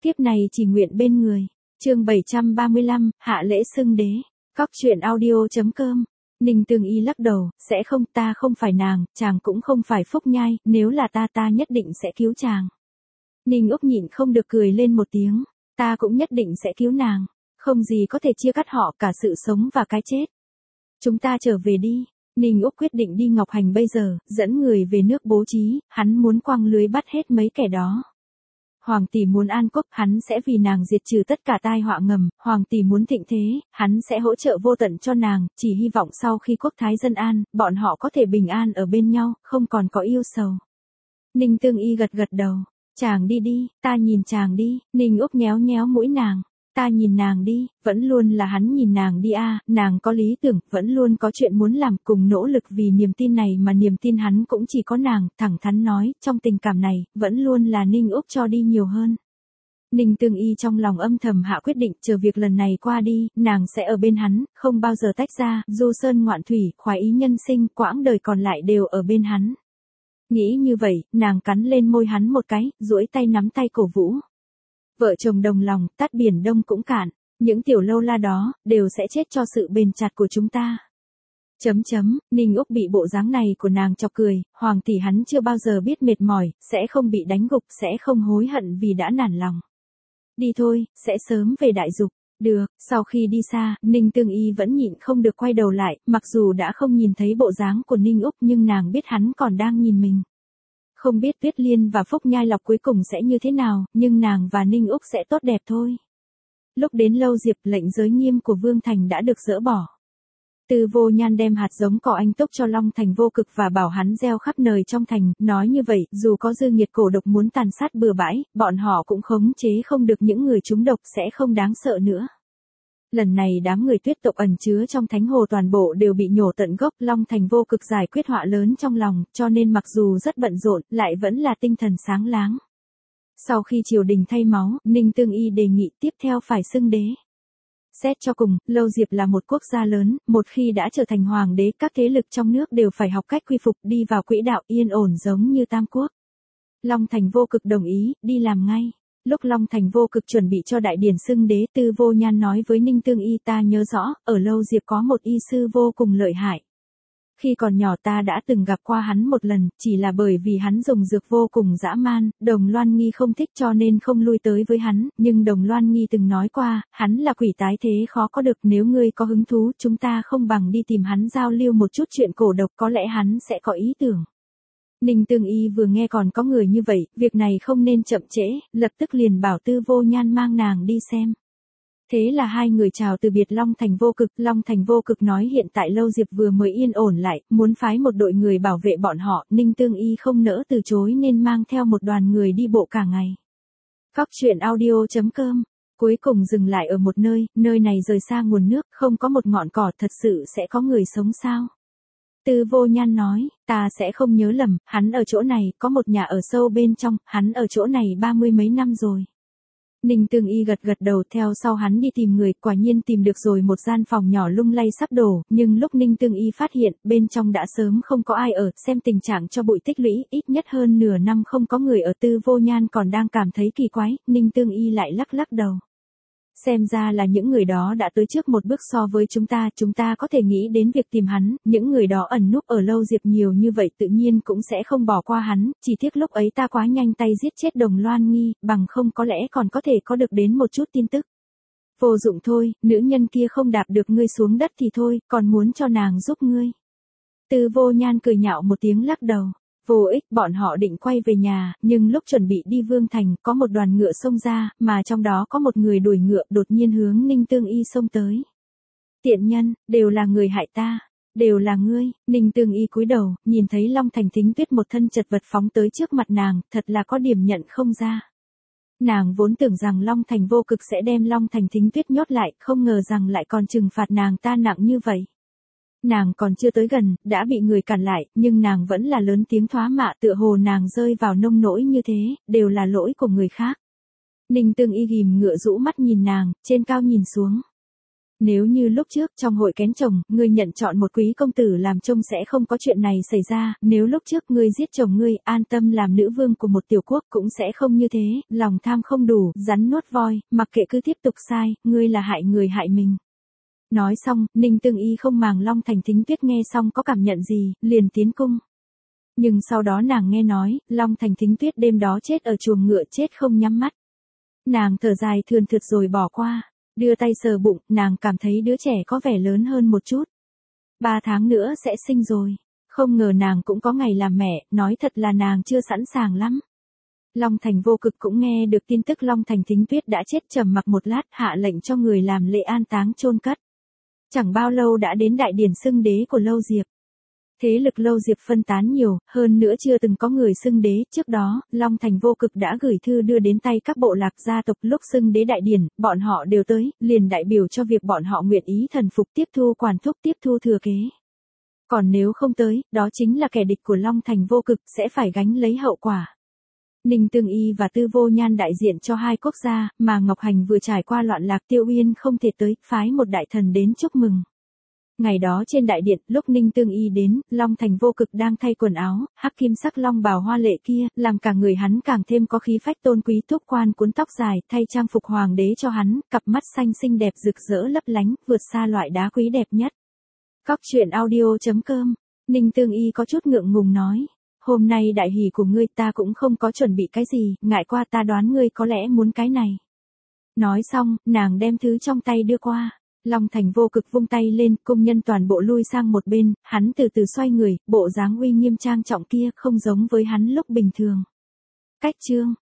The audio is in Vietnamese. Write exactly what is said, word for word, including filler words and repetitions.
Kiếp này chỉ nguyện bên người. Chương bảy trăm ba mươi lăm, hạ lễ xưng đế. Cóc truyện audio.com. Ninh Tương Y lắc đầu, sẽ không, ta không phải nàng, chàng cũng không phải Phúc Nhai, nếu là ta ta nhất định sẽ cứu chàng. Ninh Úc nhịn không được cười lên một tiếng, ta cũng nhất định sẽ cứu nàng, không gì có thể chia cắt họ, cả sự sống và cái chết. Chúng ta trở về đi. Ninh Úc quyết định đi Ngọc Hành bây giờ, dẫn người về nước bố trí, hắn muốn quăng lưới bắt hết mấy kẻ đó. Hoàng tỷ muốn an quốc, hắn sẽ vì nàng diệt trừ tất cả tai họa ngầm, hoàng tỷ muốn thịnh thế, hắn sẽ hỗ trợ vô tận cho nàng, chỉ hy vọng sau khi quốc thái dân an, bọn họ có thể bình an ở bên nhau, không còn có yêu sầu. Ninh Tương Y gật gật đầu, chàng đi đi, ta nhìn chàng đi. Ninh Úc nhéo nhéo mũi nàng, ta nhìn nàng đi, vẫn luôn là hắn nhìn nàng đi a, à, nàng có lý tưởng, vẫn luôn có chuyện muốn làm, cùng nỗ lực vì niềm tin này mà niềm tin hắn cũng chỉ có nàng, thẳng thắn nói, trong tình cảm này, vẫn luôn là Ninh Úc cho đi nhiều hơn. Ninh Tương Y trong lòng âm thầm hạ quyết định, chờ việc lần này qua đi, nàng sẽ ở bên hắn, không bao giờ tách ra, du sơn ngoạn thủy, khoái ý nhân sinh, quãng đời còn lại đều ở bên hắn. Nghĩ như vậy, nàng cắn lên môi hắn một cái, duỗi tay nắm tay cổ Vũ. Vợ chồng đồng lòng, tát biển đông cũng cạn, những tiểu lâu la đó, đều sẽ chết cho sự bền chặt của chúng ta. Chấm chấm, Ninh Úc bị bộ dáng này của nàng chọc cười, hoàng tỷ hắn chưa bao giờ biết mệt mỏi, sẽ không bị đánh gục, sẽ không hối hận vì đã nản lòng. Đi thôi, sẽ sớm về đại dục. Được, sau khi đi xa, Ninh Tương Y vẫn nhịn không được quay đầu lại, mặc dù đã không nhìn thấy bộ dáng của Ninh Úc nhưng nàng biết hắn còn đang nhìn mình. Không biết Tuyết Liên và Phúc Nhai Lộc cuối cùng sẽ như thế nào, nhưng nàng và Ninh Úc sẽ tốt đẹp thôi. Lúc đến Lâu Diệp, lệnh giới nghiêm của Vương Thành đã được dỡ bỏ. Tư Vô Nhan đem hạt giống cỏ anh túc cho Long Thành Vô Cực và bảo hắn gieo khắp nơi trong thành, nói như vậy, dù có dư nghiệt cổ độc muốn tàn sát bừa bãi, bọn họ cũng khống chế không được những người trúng độc, sẽ không đáng sợ nữa. Lần này đám người tuyết tộc ẩn chứa trong thánh hồ toàn bộ đều bị nhổ tận gốc, Long Thành Vô Cực giải quyết họa lớn trong lòng, cho nên mặc dù rất bận rộn, lại vẫn là tinh thần sáng láng. Sau khi triều đình thay máu, Ninh Tương Y đề nghị tiếp theo phải xưng đế. Xét cho cùng, Lâu Diệp là một quốc gia lớn, một khi đã trở thành hoàng đế, các thế lực trong nước đều phải học cách quy phục, đi vào quỹ đạo yên ổn giống như Tam Quốc. Long Thành Vô Cực đồng ý, đi làm ngay. Lúc Long Thành Vô Cực chuẩn bị cho đại điển xưng đế, Tư Vô Nhan nói với Ninh Tương Y, ta nhớ rõ, ở Lâu Diệp có một y sư vô cùng lợi hại. Khi còn nhỏ ta đã từng gặp qua hắn một lần, chỉ là bởi vì hắn dùng dược vô cùng dã man, Đồng Loan Nghi không thích cho nên không lui tới với hắn, nhưng Đồng Loan Nghi từng nói qua, hắn là quỷ tái thế khó có được, nếu ngươi có hứng thú, chúng ta không bằng đi tìm hắn giao lưu một chút chuyện cổ độc, có lẽ hắn sẽ có ý tưởng. Ninh Tương Y vừa nghe còn có người như vậy, việc này không nên chậm trễ, lập tức liền bảo Tư Vô Nhan mang nàng đi xem. Thế là hai người chào từ biệt Long Thành Vô Cực, Long Thành Vô Cực nói hiện tại Lâu Diệp vừa mới yên ổn lại, muốn phái một đội người bảo vệ bọn họ, Ninh Tương Y không nỡ từ chối nên mang theo một đoàn người đi bộ cả ngày. Cóc truyện audio.com. Cuối cùng dừng lại ở một nơi, nơi này rời xa nguồn nước, không có một ngọn cỏ, thật sự sẽ có người sống sao? Tư Vô Nhan nói, ta sẽ không nhớ lầm, hắn ở chỗ này, có một nhà ở sâu bên trong, hắn ở chỗ này ba mươi mấy năm rồi. Ninh Tương Y gật gật đầu, theo sau hắn đi tìm người, quả nhiên tìm được rồi một gian phòng nhỏ lung lay sắp đổ, nhưng lúc Ninh Tương Y phát hiện, bên trong đã sớm không có ai ở, xem tình trạng cho bụi tích lũy, ít nhất hơn nửa năm không có người ở. Tư Vô Nhan còn đang cảm thấy kỳ quái, Ninh Tương Y lại lắc lắc đầu. Xem ra là những người đó đã tới trước một bước so với chúng ta, chúng ta có thể nghĩ đến việc tìm hắn, những người đó ẩn núp ở Lâu Diệp nhiều như vậy tự nhiên cũng sẽ không bỏ qua hắn, chỉ tiếc lúc ấy ta quá nhanh tay giết chết Đồng Loan Nghi, bằng không có lẽ còn có thể có được đến một chút tin tức. Vô dụng thôi, nữ nhân kia không đạp được ngươi xuống đất thì thôi, còn muốn cho nàng giúp ngươi. Tư Vô Nhan cười nhạo một tiếng lắc đầu. Vô ích, bọn họ định quay về nhà, nhưng lúc chuẩn bị đi Vương Thành, có một đoàn ngựa xông ra, mà trong đó có một người đuổi ngựa đột nhiên hướng Ninh Tương Y xông tới. Tiện nhân, đều là người hại ta, đều là ngươi. Ninh Tương Y cúi đầu, nhìn thấy Long Thành Thính Tuyết một thân chật vật phóng tới trước mặt nàng, thật là có điểm nhận không ra. Nàng vốn tưởng rằng Long Thành Vô Cực sẽ đem Long Thành Thính Tuyết nhốt lại, không ngờ rằng lại còn trừng phạt nàng ta nặng như vậy. Nàng còn chưa tới gần, đã bị người cản lại, nhưng nàng vẫn là lớn tiếng thoá mạ, tựa hồ nàng rơi vào nông nỗi như thế, đều là lỗi của người khác. Ninh Tương Y ghim ngựa rũ mắt nhìn nàng, trên cao nhìn xuống. Nếu như lúc trước trong hội kén chồng, ngươi nhận chọn một quý công tử làm trông sẽ không có chuyện này xảy ra, nếu lúc trước ngươi giết chồng ngươi, an tâm làm nữ vương của một tiểu quốc cũng sẽ không như thế, lòng tham không đủ, rắn nuốt voi, mặc kệ cứ tiếp tục sai, ngươi là hại người hại mình. Nói xong, Ninh Tương Y không màng Long Thành Thính Tuyết nghe xong có cảm nhận gì, liền tiến cung. Nhưng sau đó nàng nghe nói, Long Thành Thính Tuyết đêm đó chết ở chuồng ngựa chết không nhắm mắt. Nàng thở dài thườn thượt rồi bỏ qua. Đưa tay sờ bụng, nàng cảm thấy đứa trẻ có vẻ lớn hơn một chút. Ba tháng nữa sẽ sinh rồi. Không ngờ nàng cũng có ngày làm mẹ, nói thật là nàng chưa sẵn sàng lắm. Long Thành Vô Cực cũng nghe được tin tức Long Thành Thính Tuyết đã chết, trầm mặc một lát, hạ lệnh cho người làm lễ an táng chôn cất. Chẳng bao lâu đã đến đại điển xưng đế của Lâu Diệp. Thế lực Lâu Diệp phân tán nhiều, hơn nữa chưa từng có người xưng đế, trước đó, Long Thành Vô Cực đã gửi thư đưa đến tay các bộ lạc gia tộc, lúc xưng đế đại điển, bọn họ đều tới, liền đại biểu cho việc bọn họ nguyện ý thần phục tiếp thu quản thúc tiếp thu thừa kế. Còn nếu không tới, đó chính là kẻ địch của Long Thành Vô Cực, sẽ phải gánh lấy hậu quả. Ninh Tương Y và Tư Vô Nhan đại diện cho hai quốc gia, mà Ngọc Hành vừa trải qua loạn lạc, Tiêu Uyên không thể tới, phái một đại thần đến chúc mừng. Ngày đó trên đại điện, lúc Ninh Tương Y đến, Long Thành Vô Cực đang thay quần áo, hắc kim sắc long bào hoa lệ kia, làm cả người hắn càng thêm có khí phách tôn quý, thúc quan cuốn tóc dài, thay trang phục hoàng đế cho hắn, cặp mắt xanh xinh đẹp rực rỡ lấp lánh, vượt xa loại đá quý đẹp nhất. Cóc truyện audio chấm com. Ninh Tương Y có chút ngượng ngùng nói, hôm nay đại hỷ của ngươi ta cũng không có chuẩn bị cái gì, ngại qua ta đoán ngươi có lẽ muốn cái này. Nói xong, nàng đem thứ trong tay đưa qua. Long Thành Vô Cực vung tay lên, công nhân toàn bộ lui sang một bên, hắn từ từ xoay người, bộ dáng uy nghiêm trang trọng kia không giống với hắn lúc bình thường. Cách chương